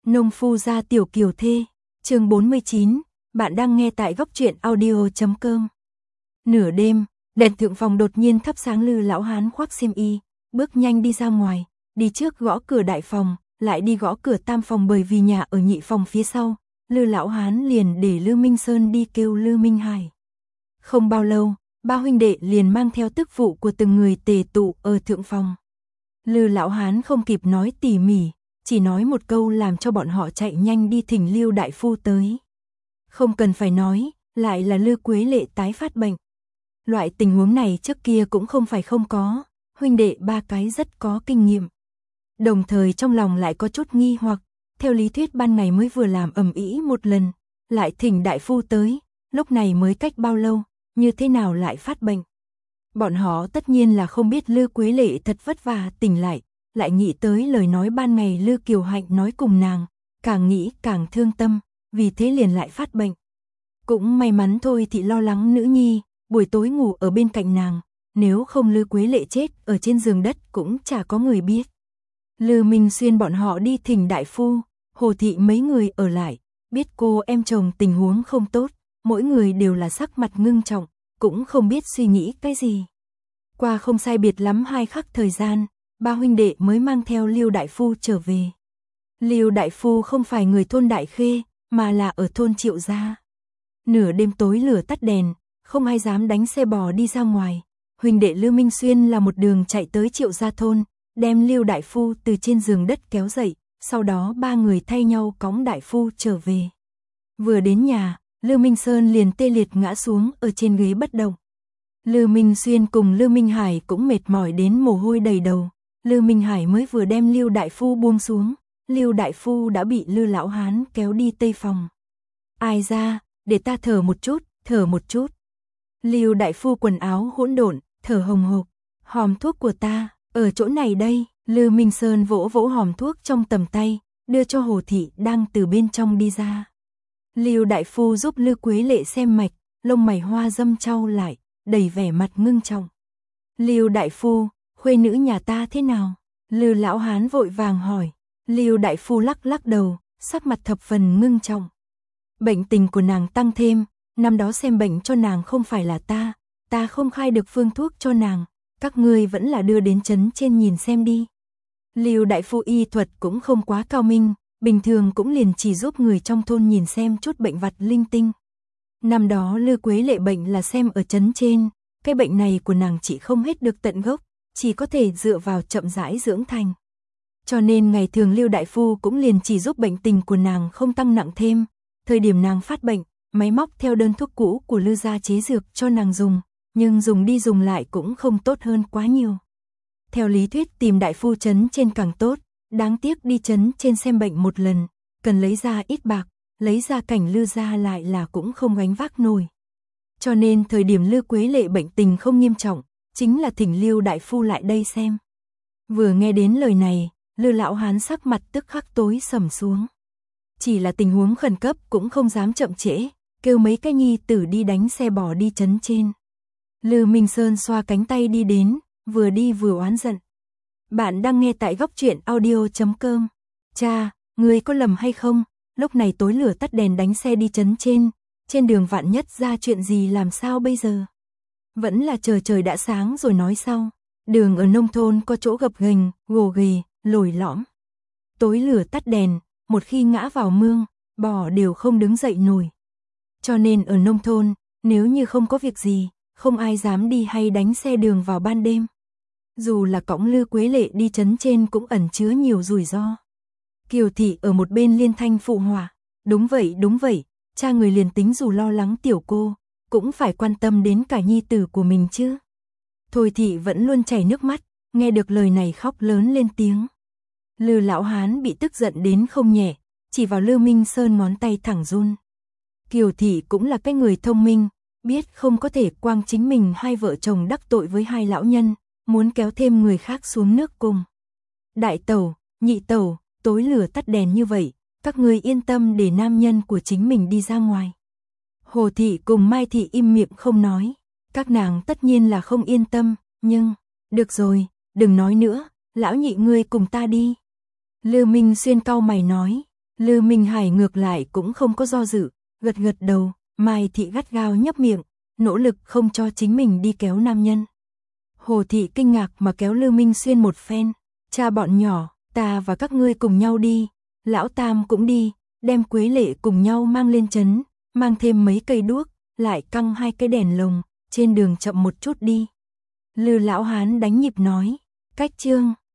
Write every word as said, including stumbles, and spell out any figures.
Nông phu gia tiểu kiều thê, chương bốn mươi chín, bạn đang nghe tại góc truyện audio chấm com. Nửa đêm, đèn thượng phòng đột nhiên thắp sáng. Lư lão hán khoác xiêm y, bước nhanh đi ra ngoài, đi trước gõ cửa đại phòng, lại đi gõ cửa tam phòng, bởi vì nhà ở nhị phòng phía sau. Lư lão hán liền để Lư Minh Sơn đi kêu Lư Minh Hải. Không bao lâu, ba huynh đệ liền mang theo tức vụ của từng người tề tụ ở thượng phòng. Lư lão hán không kịp nói tỉ mỉ, chỉ nói một câu làm cho bọn họ chạy nhanh đi thỉnh Lưu đại phu tới. Không cần phải nói, lại là Lư Quế Lệ tái phát bệnh. Loại tình huống này trước kia cũng không phải không có, huynh đệ ba cái rất có kinh nghiệm. Đồng thời trong lòng lại có chút nghi hoặc, theo lý thuyết ban ngày mới vừa làm ầm ĩ một lần, lại thỉnh đại phu tới, lúc này mới cách bao lâu, như thế nào lại phát bệnh. Bọn họ tất nhiên là không biết Lư Quế Lệ thật vất vả tỉnh lại, lại nghĩ tới lời nói ban ngày Lư Kiều Hạnh nói cùng nàng, càng nghĩ càng thương tâm, vì thế liền lại phát bệnh. Cũng may mắn thôi thì lo lắng nữ nhi, buổi tối ngủ ở bên cạnh nàng, nếu không Lư Quế Lệ chết ở trên giường đất cũng chả có người biết. Lư Minh Xuyên bọn họ đi thỉnh đại phu, Hồ thị mấy người ở lại, biết cô em chồng tình huống không tốt, mỗi người đều là sắc mặt ngưng trọng, cũng không biết suy nghĩ cái gì. Qua không sai biệt lắm hai khắc thời gian, ba huynh đệ mới mang theo Lưu đại phu trở về. Lưu đại phu không phải người thôn Đại Khê, mà là ở thôn Triệu gia. Nửa đêm tối lửa tắt đèn, không ai dám đánh xe bò đi ra ngoài. Huynh đệ Lư Minh Xuyên là một đường chạy tới Triệu gia thôn, đem Lưu đại phu từ trên giường đất kéo dậy, sau đó ba người thay nhau cõng đại phu trở về. Vừa đến nhà, Lư Minh Sơn liền tê liệt ngã xuống ở trên ghế bất động. Lư Minh Xuyên cùng Lư Minh Hải cũng mệt mỏi đến mồ hôi đầy đầu. Lư Minh Hải mới vừa đem Lưu đại phu buông xuống, Lưu đại phu đã bị Lư lão hán kéo đi tây phòng. Ai ra, để ta thở một chút, thở một chút. Lưu đại phu quần áo hỗn độn, thở hồng hộc. Hòm thuốc của ta, ở chỗ này đây. Lư Minh Sơn vỗ vỗ hòm thuốc trong tầm tay, đưa cho Hồ thị đang từ bên trong đi ra. Lưu đại phu giúp Lư Quế Lệ xem mạch, lông mày hoa dâm chau lại, đầy vẻ mặt ngưng trọng. Lưu đại phu, khuê nữ nhà ta thế nào? Lư lão hán vội vàng hỏi. Lưu đại phu lắc lắc đầu, sắc mặt thập phần ngưng trọng. Bệnh tình của nàng tăng thêm, năm đó xem bệnh cho nàng không phải là ta, ta không khai được phương thuốc cho nàng, các ngươi vẫn là đưa đến trấn trên nhìn xem đi. Lưu đại phu y thuật cũng không quá cao minh, bình thường cũng liền chỉ giúp người trong thôn nhìn xem chút bệnh vặt linh tinh. Năm đó Lư Quế Lệ bệnh là xem ở trấn trên, cái bệnh này của nàng chỉ không hết được tận gốc, chỉ có thể dựa vào chậm rãi dưỡng thành. Cho nên ngày thường Lưu đại phu cũng liền chỉ giúp bệnh tình của nàng không tăng nặng thêm, thời điểm nàng phát bệnh, máy móc theo đơn thuốc cũ của Lư gia chế dược cho nàng dùng, nhưng dùng đi dùng lại cũng không tốt hơn quá nhiều. Theo lý thuyết tìm đại phu trấn trên càng tốt, đáng tiếc đi trấn trên xem bệnh một lần, cần lấy ra ít bạc, lấy ra cảnh Lư gia lại là cũng không gánh vác nổi. Cho nên thời điểm Lư Quế Lệ bệnh tình không nghiêm trọng, chính là thỉnh Lưu đại phu lại đây xem. Vừa nghe đến lời này, Lư lão hán sắc mặt tức khắc tối sầm xuống. Chỉ là tình huống khẩn cấp cũng không dám chậm trễ, kêu mấy cái nhi tử đi đánh xe bò đi trấn trên. Lư Minh Sơn xoa cánh tay đi đến, vừa đi vừa oán giận. Bạn đang nghe tại góc truyện audio chấm com. Cha, người có lầm hay không? Lúc này tối lửa tắt đèn đánh xe đi trấn trên, trên đường vạn nhất ra chuyện gì làm sao bây giờ? Vẫn là chờ trời đã sáng rồi nói sau. Đường ở nông thôn có chỗ gập ghềnh, gồ ghề, lồi lõm. Tối lửa tắt đèn, một khi ngã vào mương, bò đều không đứng dậy nổi. Cho nên ở nông thôn, nếu như không có việc gì, không ai dám đi hay đánh xe đường vào ban đêm. Dù là cõng Lư Quế Lệ đi trấn trên cũng ẩn chứa nhiều rủi ro. Kiều thị ở một bên liên thanh phụ họa. Đúng vậy, đúng vậy, cha người liền tính dù lo lắng tiểu cô, cũng phải quan tâm đến cả nhi tử của mình chứ. Thôi thị vẫn luôn chảy nước mắt, nghe được lời này khóc lớn lên tiếng. Lư lão hán bị tức giận đến không nhẹ, chỉ vào Lư Minh Sơn ngón tay thẳng run. Kiều thị cũng là cái người thông minh, biết không có thể quang chính mình hai vợ chồng đắc tội với hai lão nhân, muốn kéo thêm người khác xuống nước cùng. Đại tẩu, nhị tẩu, tối lửa tắt đèn như vậy, các ngươi yên tâm để nam nhân của chính mình đi ra ngoài. Hồ thị cùng Mai thị im miệng không nói, các nàng tất nhiên là không yên tâm, nhưng, được rồi, đừng nói nữa, lão nhị ngươi cùng ta đi. Lư Minh Xuyên cau mày nói, Lư Minh Hải ngược lại cũng không có do dự, gật gật đầu, Mai Thị gắt gao nhấp miệng, nỗ lực không cho chính mình đi kéo nam nhân. Hồ Thị kinh ngạc mà kéo Lư Minh Xuyên một phen, cha bọn nhỏ, ta và các ngươi cùng nhau đi, lão Tam cũng đi, đem Quế Lệ cùng nhau mang lên trấn, mang thêm mấy cây đuốc, lại căng hai cái đèn lồng, trên đường chậm một chút đi. Lư lão hán đánh nhịp nói, cách chương